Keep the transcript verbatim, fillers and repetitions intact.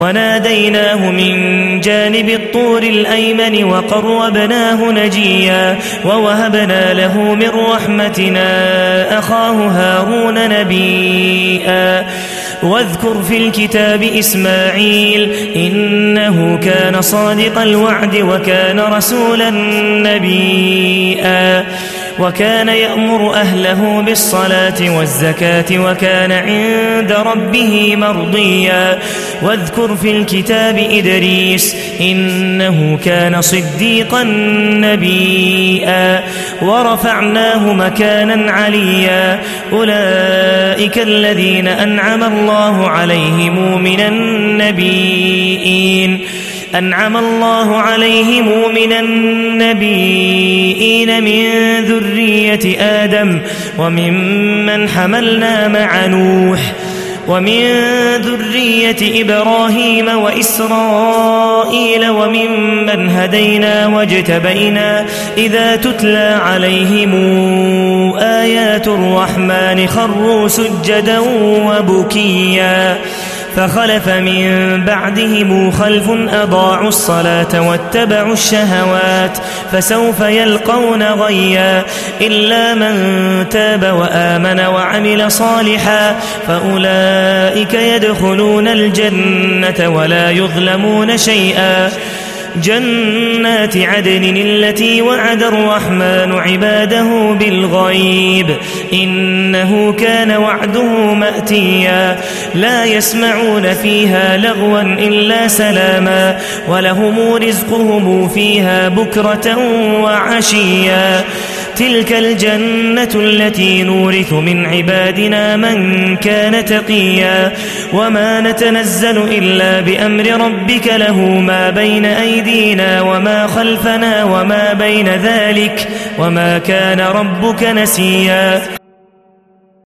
وناديناه من جانب الطور الأيمن وقربناه نجيا ووهبنا له من رحمتنا أخاه هارون نبيا واذكر في الكتاب إسماعيل إنه كان صادق الوعد وكان رسولا نبيا وكان يأمر أهله بالصلاة والزكاة وكان عند ربه مرضيا واذكر في الكتاب إدريس إنه كان صديقا نبيا ورفعناه مكانا عليا أولئك الذين أنعم الله عليهم من النبيين أنعم الله عليهم من النبيين من ذرية آدم وممن حملنا مع نوح ومن ذرية إبراهيم وإسرائيل وممن هدينا واجتبينا إذا تتلى عليهم آيات الرحمن خروا سجدا وبكيا فخلف من بعدهم خلف أضاعوا الصلاة واتبعوا الشهوات فسوف يلقون غيا إلا من تاب وآمن وعمل صالحا فأولئك يدخلون الجنة ولا يظلمون شيئا جنات عدن التي وعد الرحمن عباده بالغيب إنه كان وعده مأتيا لا يسمعون فيها لغوا إلا سلاما ولهم رزقهم فيها بكرة وعشيا تلك الجنة التي نورث من عبادنا من كان تقيا وما نتنزل إلا بأمر ربك له ما بين أيدينا وما خلفنا وما بين ذلك وما كان ربك نسيا.